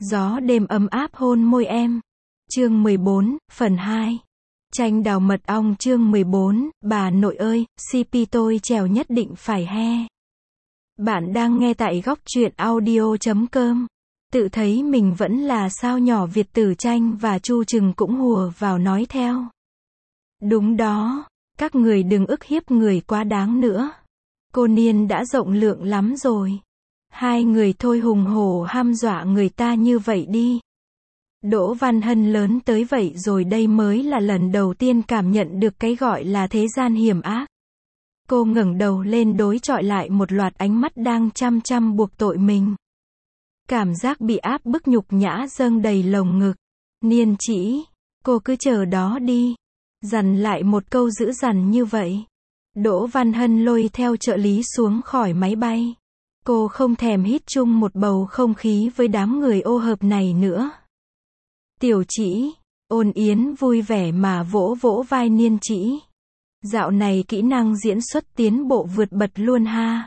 Gió đêm ấm áp hôn môi em. Chương 14, phần 2. Chanh đào mật ong chương 14, bà nội ơi, CP tôi trèo nhất định phải he. Bạn đang nghe tại góc truyện audio.com. Tự thấy mình vẫn là sao nhỏ Việt tử Chanh và Chu Trừng cũng hùa vào nói theo. Đúng đó, các người đừng ức hiếp người quá đáng nữa. Cô Niên đã rộng lượng lắm rồi. Hai người thôi hùng hổ hăm dọa người ta như vậy đi. Đỗ Văn Hân lớn tới vậy rồi đây mới là lần đầu tiên cảm nhận được cái gọi là thế gian hiểm ác. Cô ngẩng đầu lên đối chọi lại một loạt ánh mắt đang chăm chăm buộc tội mình. Cảm giác bị áp bức nhục nhã dâng đầy lồng ngực. Niên chỉ, cô cứ chờ đó đi. Dằn lại một câu dữ dằn như vậy. Đỗ Văn Hân lôi theo trợ lý xuống khỏi máy bay. Cô không thèm hít chung một bầu không khí với đám người ô hợp này nữa. Tiểu Chỉ, Ôn Yến vui vẻ mà vỗ vỗ vai Niên Chỉ. Dạo này kỹ năng diễn xuất tiến bộ vượt bật luôn ha.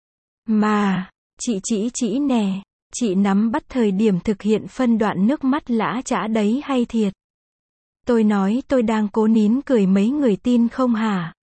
Mà, chị Chỉ nè, chị nắm bắt thời điểm thực hiện phân đoạn nước mắt lã chã đấy hay thiệt. Tôi nói tôi đang cố nín cười mấy người tin không hả?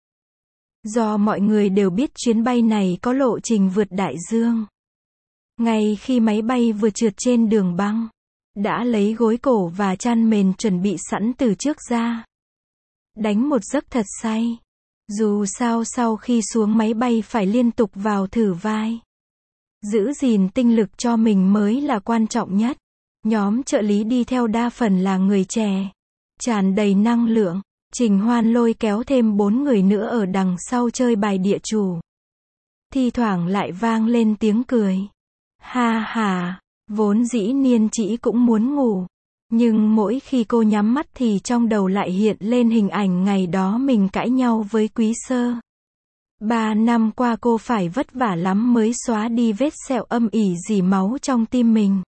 Do mọi người đều biết chuyến bay này có lộ trình vượt đại dương. Ngay khi máy bay vừa trượt trên đường băng, đã lấy gối cổ và chăn mền chuẩn bị sẵn từ trước ra. Đánh một giấc thật say. Dù sao sau khi xuống máy bay phải liên tục vào thử vai. Giữ gìn tinh lực cho mình mới là quan trọng nhất. Nhóm trợ lý đi theo đa phần là người trẻ, tràn đầy năng lượng. Trình Hoan lôi kéo thêm 4 người nữa ở đằng sau chơi bài địa chủ. Thi thoảng lại vang lên tiếng cười. Ha ha, vốn dĩ Niên Chỉ cũng muốn ngủ. Nhưng mỗi khi cô nhắm mắt thì trong đầu lại hiện lên hình ảnh ngày đó mình cãi nhau với Quý Sơ. 3 năm qua cô phải vất vả lắm mới xóa đi vết sẹo âm ỉ dỉ máu trong tim mình.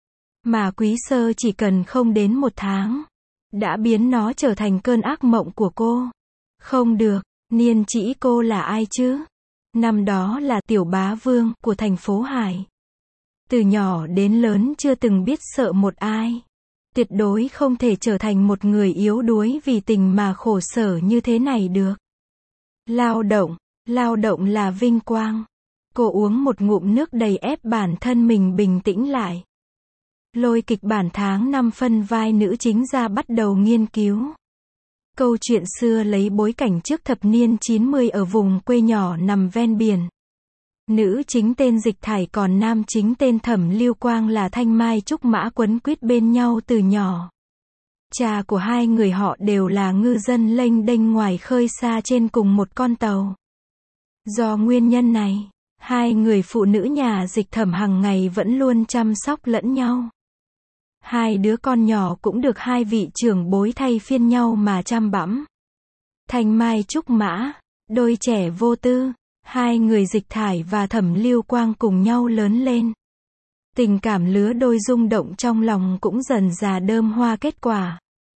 Mà Quý Sơ chỉ cần không đến 1 tháng. Đã biến nó trở thành cơn ác mộng của cô. Không được, Niên Chỉ cô là ai chứ? Năm đó là tiểu bá vương của thành phố Hải. Từ nhỏ đến lớn chưa từng biết sợ một ai. Tuyệt đối không thể trở thành một người yếu đuối vì tình mà khổ sở như thế này được. Lao động là vinh quang. Cô uống một ngụm nước đầy ép bản thân mình bình tĩnh lại. Lôi kịch bản tháng 5 phân vai nữ chính ra bắt đầu nghiên cứu. Câu chuyện xưa lấy bối cảnh trước thập niên 90 ở vùng quê nhỏ nằm ven biển. Nữ chính tên Dịch Thải còn nam chính tên Thẩm Lưu Quang là thanh mai trúc mã quấn quýt bên nhau từ nhỏ. Cha của hai người họ đều là ngư dân lênh đênh ngoài khơi xa trên cùng một con tàu. Do nguyên nhân này, hai người phụ nữ nhà Dịch Thẩm hàng ngày vẫn luôn chăm sóc lẫn nhau. Hai đứa con nhỏ cũng được hai vị trưởng bối thay phiên nhau mà chăm bẵm. Thanh mai trúc mã, đôi trẻ vô tư, hai người Dịch Thải và Thẩm Lưu Quang cùng nhau lớn lên. Tình cảm lứa đôi rung động trong lòng cũng dần dà đơm hoa kết quả.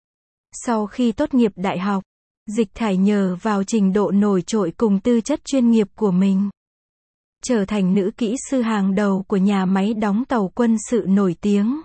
Sau khi tốt nghiệp đại học, Dịch Thải nhờ vào trình độ nổi trội cùng tư chất chuyên nghiệp của mình, trở thành nữ kỹ sư hàng đầu của nhà máy đóng tàu quân sự nổi tiếng.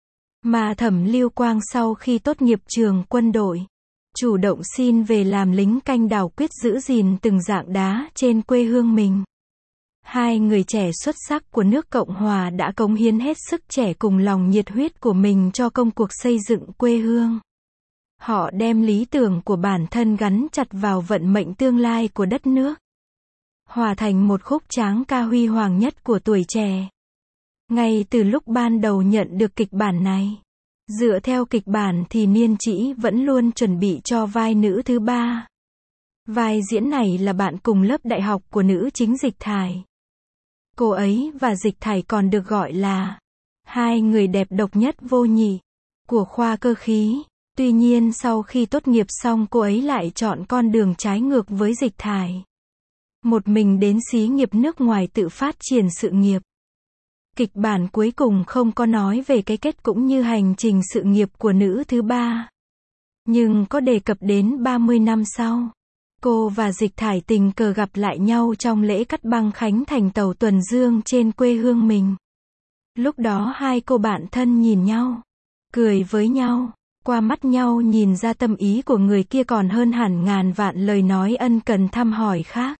Mà Thẩm Lưu Quang sau khi tốt nghiệp trường quân đội, chủ động xin về làm lính canh đảo quyết giữ gìn từng dạng đá trên quê hương mình. Hai người trẻ xuất sắc của nước Cộng Hòa đã cống hiến hết sức trẻ cùng lòng nhiệt huyết của mình cho công cuộc xây dựng quê hương. Họ đem lý tưởng của bản thân gắn chặt vào vận mệnh tương lai của đất nước, hòa thành một khúc tráng ca huy hoàng nhất của tuổi trẻ. Ngay từ lúc ban đầu nhận được kịch bản này, dựa theo kịch bản thì Niên Chỉ vẫn luôn chuẩn bị cho vai nữ thứ 3. Vai diễn này là bạn cùng lớp đại học của nữ chính Dịch Thải. Cô ấy và Dịch Thải còn được gọi là hai người đẹp độc nhất vô nhị của khoa cơ khí. Tuy nhiên sau khi tốt nghiệp xong cô ấy lại chọn con đường trái ngược với Dịch Thải. Một mình đến xí nghiệp nước ngoài tự phát triển sự nghiệp. Kịch bản cuối cùng không có nói về cái kết cũng như hành trình sự nghiệp của nữ thứ 3. Nhưng có đề cập đến 30 năm sau. Cô và Dịch Thải tình cờ gặp lại nhau trong lễ cắt băng khánh thành tàu tuần dương trên quê hương mình. Lúc đó hai cô bạn thân nhìn nhau, cười với nhau, qua mắt nhau nhìn ra tâm ý của người kia còn hơn hẳn ngàn vạn lời nói ân cần thăm hỏi khác.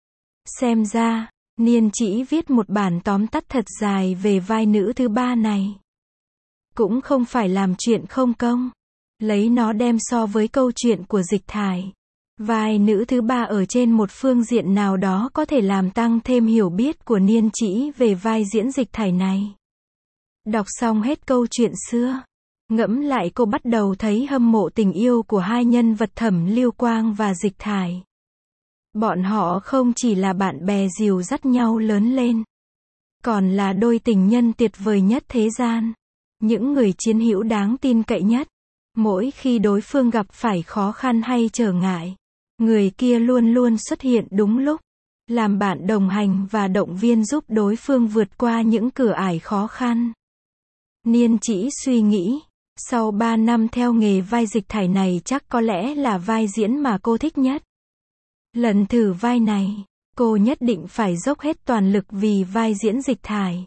Xem ra, Niên chỉ viết một bản tóm tắt thật dài về vai nữ thứ ba này. Cũng không phải làm chuyện không công. Lấy nó đem so với câu chuyện của Dịch Thải. Vai nữ thứ ba ở trên một phương diện nào đó có thể làm tăng thêm hiểu biết của Niên chỉ về vai diễn Dịch Thải này. Đọc xong hết câu chuyện xưa, ngẫm lại cô bắt đầu thấy hâm mộ tình yêu của hai nhân vật Thẩm Lưu Quang và Dịch Thải. Bọn họ không chỉ là bạn bè dìu dắt nhau lớn lên, còn là đôi tình nhân tuyệt vời nhất thế gian. Những người chiến hữu đáng tin cậy nhất. Mỗi khi đối phương gặp phải khó khăn hay trở ngại, người kia luôn luôn xuất hiện đúng lúc, làm bạn đồng hành và động viên giúp đối phương vượt qua những cửa ải khó khăn. Niên chỉ suy nghĩ, sau 3 năm theo nghề vai Dịch Thải này chắc có lẽ là vai diễn mà cô thích nhất. Lần thử vai này, cô nhất định phải dốc hết toàn lực vì vai diễn Dịch Thải.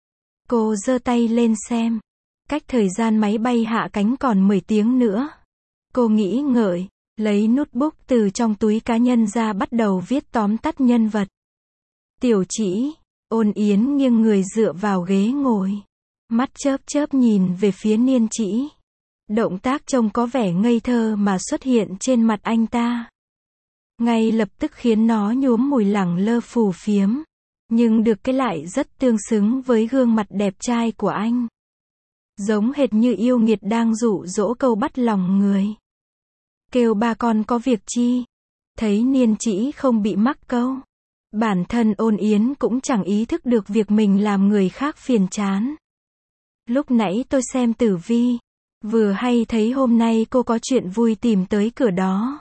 Cô giơ tay lên xem. Cách thời gian máy bay hạ cánh còn 10 tiếng nữa. Cô nghĩ ngợi, lấy notebook từ trong túi cá nhân ra bắt đầu viết tóm tắt nhân vật. Tiểu Chỉ, Ôn Yến nghiêng người dựa vào ghế ngồi. Mắt chớp chớp nhìn về phía Niên chỉ. Động tác trông có vẻ ngây thơ mà xuất hiện trên mặt anh ta. Ngay lập tức khiến nó nhuốm mùi lẳng lơ phù phiếm. Nhưng được cái lại rất tương xứng với gương mặt đẹp trai của anh. Giống hệt như yêu nghiệt đang dụ dỗ câu bắt lòng người. Kêu ba con có việc chi? Thấy Niên chỉ không bị mắc câu. Bản thân Ôn Yến cũng chẳng ý thức được việc mình làm người khác phiền chán. Lúc nãy tôi xem tử vi. Vừa hay thấy hôm nay cô có chuyện vui tìm tới cửa đó.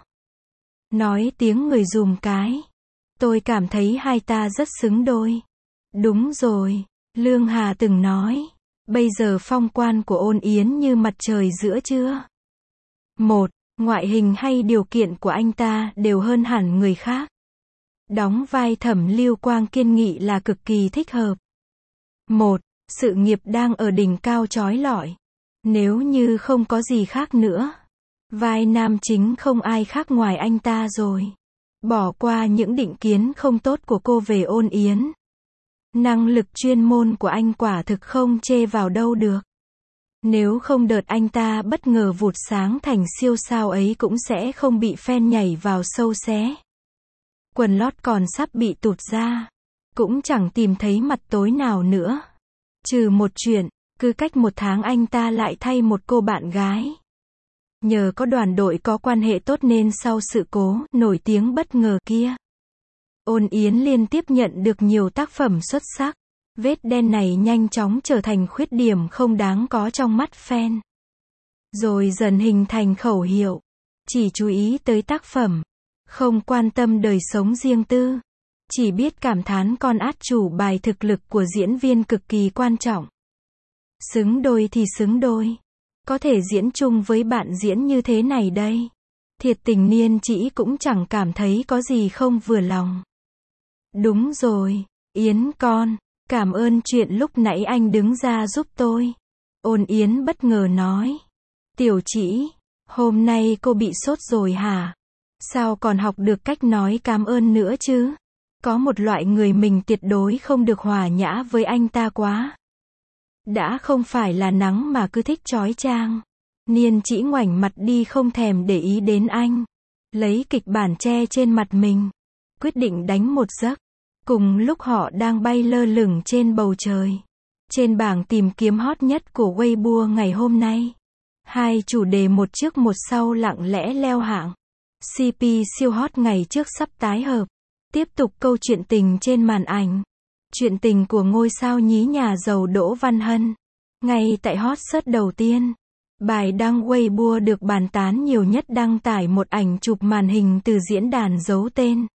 Nói tiếng người dùm cái. Tôi cảm thấy hai ta rất xứng đôi. Đúng rồi, Lương Hà từng nói. Bây giờ phong quan của Ôn Yến như mặt trời giữa trưa. Một, ngoại hình hay điều kiện của anh ta đều hơn hẳn người khác. Đóng vai Thẩm Lưu Quang kiên nghị là cực kỳ thích hợp. Một, sự nghiệp đang ở đỉnh cao chói lọi. Nếu như không có gì khác nữa, vai nam chính không ai khác ngoài anh ta rồi. Bỏ qua những định kiến không tốt của cô về Ôn Yến. Năng lực chuyên môn của anh quả thực không chê vào đâu được. Nếu không đợt anh ta bất ngờ vụt sáng thành siêu sao ấy cũng sẽ không bị fan nhảy vào sâu xé. Quần lót còn sắp bị tụt ra. Cũng chẳng tìm thấy mặt tối nào nữa. Trừ một chuyện, cứ cách 1 tháng anh ta lại thay một cô bạn gái. Nhờ có đoàn đội có quan hệ tốt nên sau sự cố nổi tiếng bất ngờ kia, Ôn Yến liên tiếp nhận được nhiều tác phẩm xuất sắc. Vết đen này nhanh chóng trở thành khuyết điểm không đáng có trong mắt fan. Rồi dần hình thành khẩu hiệu. Chỉ chú ý tới tác phẩm. Không quan tâm đời sống riêng tư. Chỉ biết cảm thán con át chủ bài thực lực của diễn viên cực kỳ quan trọng. Xứng đôi thì xứng đôi. Có thể diễn chung với bạn diễn như thế này đây. Thiệt tình Niên chỉ cũng chẳng cảm thấy có gì không vừa lòng. Đúng rồi, Yến con, cảm ơn chuyện lúc nãy anh đứng ra giúp tôi. Ôn Yến bất ngờ nói. Tiểu Chỉ, hôm nay cô bị sốt rồi hả? Sao còn học được cách nói cảm ơn nữa chứ? Có một loại người mình tuyệt đối không được hòa nhã với anh ta quá. Đã không phải là nắng mà cứ thích chói chang. Niên chỉ ngoảnh mặt đi không thèm để ý đến anh. Lấy kịch bản che trên mặt mình. Quyết định đánh một giấc. Cùng lúc họ đang bay lơ lửng trên bầu trời. Trên bảng tìm kiếm hot nhất của Weibo ngày hôm nay. Hai chủ đề một trước một sau lặng lẽ leo hạng. CP siêu hot ngày trước sắp tái hợp. Tiếp tục câu chuyện tình trên màn ảnh. Chuyện tình của ngôi sao nhí nhà giàu Đỗ Văn Hân. Ngay tại hot search đầu tiên. Bài đăng Weibo được bàn tán nhiều nhất đăng tải một ảnh chụp màn hình từ diễn đàn giấu tên.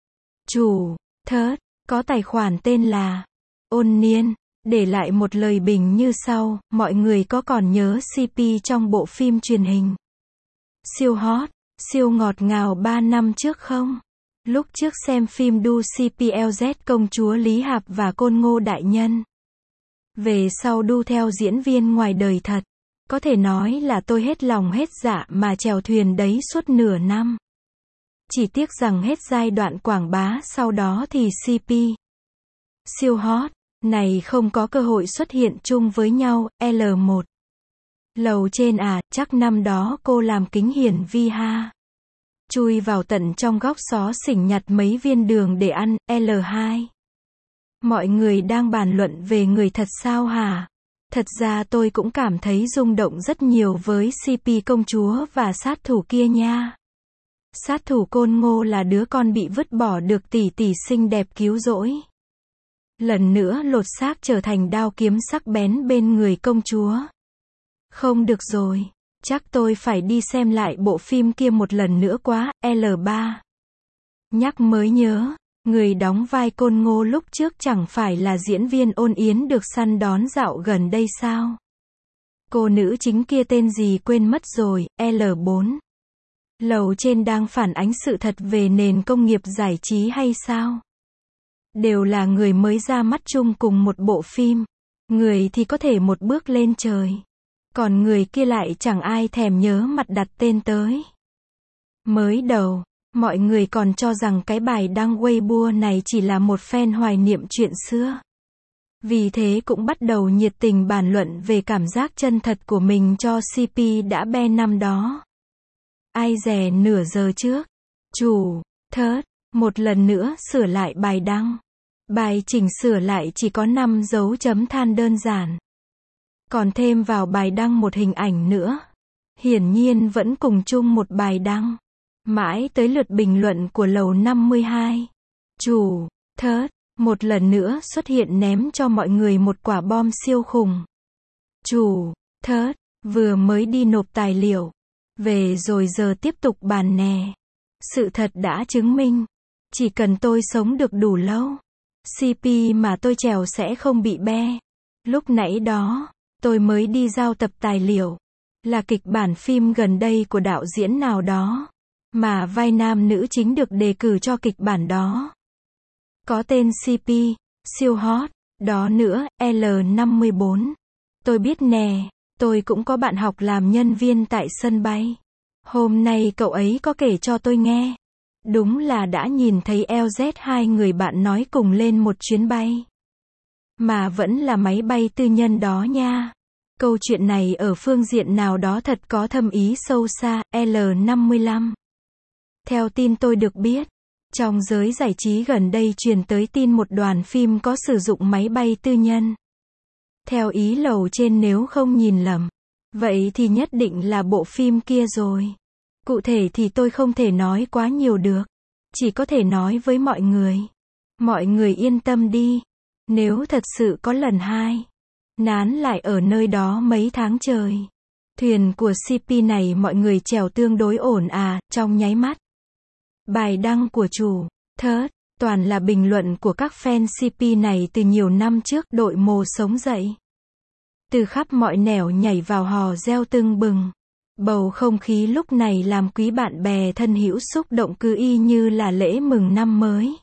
Chủ, thớt, có tài khoản tên là Ôn Niên, để lại một lời bình như sau, mọi người có còn nhớ CP trong bộ phim truyền hình siêu hot, siêu ngọt ngào 3 năm trước không? Lúc trước xem phim đu CPLZ công chúa Lý Hạp và Côn Ngô Đại Nhân. Về sau đu theo diễn viên ngoài đời thật. Có thể nói là tôi hết lòng hết dạ mà chèo thuyền đấy suốt nửa năm. Chỉ tiếc rằng hết giai đoạn quảng bá sau đó thì CP siêu hot này không có cơ hội xuất hiện chung với nhau. L1 Lầu trên à, chắc năm đó cô làm kính hiển vi ha. Chui vào tận trong góc xó xỉnh nhặt mấy viên đường để ăn. L2 Mọi người đang bàn luận về người thật sao hả? Thật ra tôi cũng cảm thấy rung động rất nhiều với CP công chúa và sát thủ kia nha. Sát thủ Côn Ngô là đứa con bị vứt bỏ được tỷ tỷ xinh đẹp cứu rỗi. Lần nữa lột xác trở thành đao kiếm sắc bén bên người công chúa. Không được rồi, chắc tôi phải đi xem lại bộ phim kia một lần nữa quá. L3 Nhắc mới nhớ, người đóng vai Côn Ngô lúc trước chẳng phải là diễn viên Ôn Yến được săn đón dạo gần đây sao? Cô nữ chính kia tên gì quên mất rồi. L4 Lầu trên đang phản ánh sự thật về nền công nghiệp giải trí hay sao? Đều là người mới ra mắt chung cùng một bộ phim. Người thì có thể một bước lên trời. Còn người kia lại chẳng ai thèm nhớ mặt đặt tên tới. Mới đầu, mọi người còn cho rằng cái bài đăng Weibo này chỉ là một fan hoài niệm chuyện xưa. Vì thế cũng bắt đầu nhiệt tình bàn luận về cảm giác chân thật của mình cho CP đã be năm đó. Ai dè nửa giờ trước, chủ, thớt, một lần nữa sửa lại bài đăng. Bài chỉnh sửa lại chỉ có 5 dấu chấm than đơn giản. Còn thêm vào bài đăng một hình ảnh nữa. Hiển nhiên vẫn cùng chung một bài đăng. Mãi tới lượt bình luận của lầu 52. Chủ, thớt, một lần nữa xuất hiện ném cho mọi người một quả bom siêu khủng. Chủ, thớt, vừa mới đi nộp tài liệu. Về rồi giờ tiếp tục bàn nè. Sự thật đã chứng minh. Chỉ cần tôi sống được đủ lâu. CP mà tôi trèo sẽ không bị be. Lúc nãy đó, tôi mới đi giao tập tài liệu. Là kịch bản phim gần đây của đạo diễn nào đó. Mà vai nam nữ chính được đề cử cho kịch bản đó. Có tên CP, siêu hot, đó nữa, L54. Tôi biết nè, tôi cũng có bạn học làm nhân viên tại sân bay. Hôm nay cậu ấy có kể cho tôi nghe. Đúng là đã nhìn thấy LZ hai người bạn nói cùng lên một chuyến bay. Mà vẫn là máy bay tư nhân đó nha. Câu chuyện này ở phương diện nào đó thật có thâm ý sâu xa. L55 Theo tin tôi được biết, trong giới giải trí gần đây truyền tới tin một đoàn phim có sử dụng máy bay tư nhân. Theo ý lầu trên nếu không nhìn lầm. Vậy thì nhất định là bộ phim kia rồi. Cụ thể thì tôi không thể nói quá nhiều được. Chỉ có thể nói với mọi người. Mọi người yên tâm đi. Nếu thật sự có lần hai, nán lại ở nơi đó mấy tháng trời. Thuyền của CP này mọi người chèo tương đối ổn à, trong nháy mắt. Bài đăng của chủ, thớt, toàn là bình luận của các fan CP này từ nhiều năm trước. Đội mồ sống dậy. Từ khắp mọi nẻo nhảy vào hò reo tưng bừng. Bầu không khí lúc này làm quý bạn bè thân hữu xúc động cứ y như là lễ mừng năm mới.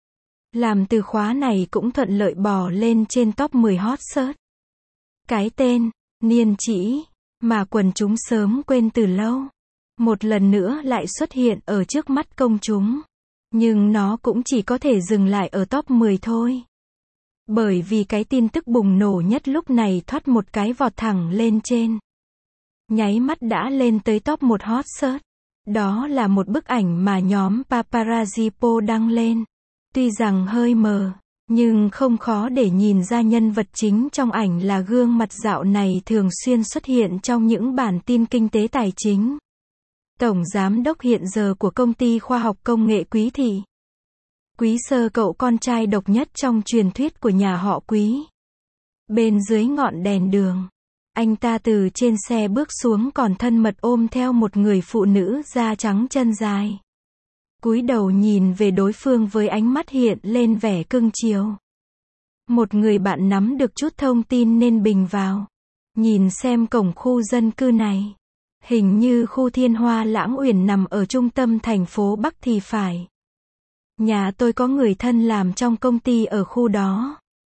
Làm từ khóa này cũng thuận lợi bò lên trên top 10 hot search. Cái tên, niên chỉ, mà quần chúng sớm quên từ lâu. Một lần nữa lại xuất hiện ở trước mắt công chúng. Nhưng nó cũng chỉ có thể dừng lại ở top 10 thôi. Bởi vì cái tin tức bùng nổ nhất lúc này thoát một cái vọt thẳng lên trên. Nháy mắt đã lên tới top 1 hot search. Đó là một bức ảnh mà nhóm Paparazzi Po đăng lên. Tuy rằng hơi mờ, nhưng không khó để nhìn ra nhân vật chính trong ảnh là gương mặt dạo này thường xuyên xuất hiện trong những bản tin kinh tế tài chính. Tổng giám đốc hiện giờ của công ty khoa học công nghệ Quý Thị. Quý Sơ, cậu con trai độc nhất trong truyền thuyết của nhà họ Quý. Bên dưới ngọn đèn đường, anh ta từ trên xe bước xuống còn thân mật ôm theo một người phụ nữ da trắng chân dài. Cúi đầu nhìn về đối phương với ánh mắt hiện lên vẻ cưng chiều. Một người bạn nắm được chút thông tin nên bình vào. Nhìn xem cổng khu dân cư này. Hình như khu Thiên Hoa Lãng Uyển nằm ở trung tâm thành phố Bắc thì phải. Nhà tôi có người thân làm trong công ty ở khu đó.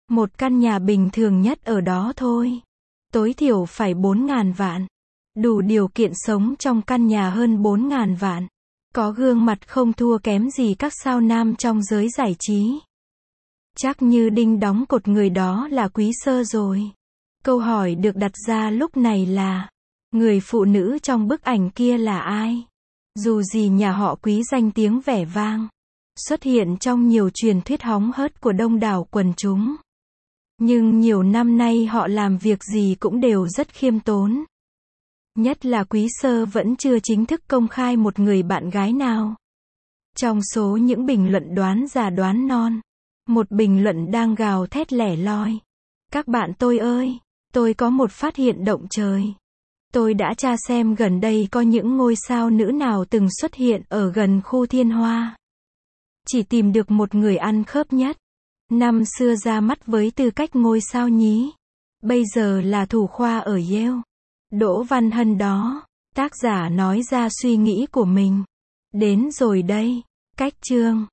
Một căn nhà bình thường nhất ở đó thôi. Tối thiểu phải 4.000 vạn. Đủ điều kiện sống trong căn nhà hơn 4.000 vạn. Có gương mặt không thua kém gì các sao nam trong giới giải trí. Chắc như đinh đóng cột người đó là Quý Sơ rồi. Câu hỏi được đặt ra lúc này là, người phụ nữ trong bức ảnh kia là ai? Dù gì nhà họ Quý danh tiếng vẻ vang, xuất hiện trong nhiều truyền thuyết hóng hớt của đông đảo quần chúng. Nhưng nhiều năm nay họ làm việc gì cũng đều rất khiêm tốn. Nhất là Quý Sơ vẫn chưa chính thức công khai một người bạn gái nào. Trong số những bình luận đoán già đoán non, một bình luận đang gào thét lẻ loi. Các bạn tôi ơi, tôi có một phát hiện động trời. Tôi đã tra xem gần đây có những ngôi sao nữ nào từng xuất hiện ở gần khu Thiên Hoa. Chỉ tìm được một người ăn khớp nhất. Năm xưa ra mắt với tư cách ngôi sao nhí. Bây giờ là thủ khoa ở Yale. Đỗ Văn Hân đó. Tác giả nói ra suy nghĩ của mình. Đến rồi đây. Cách chương.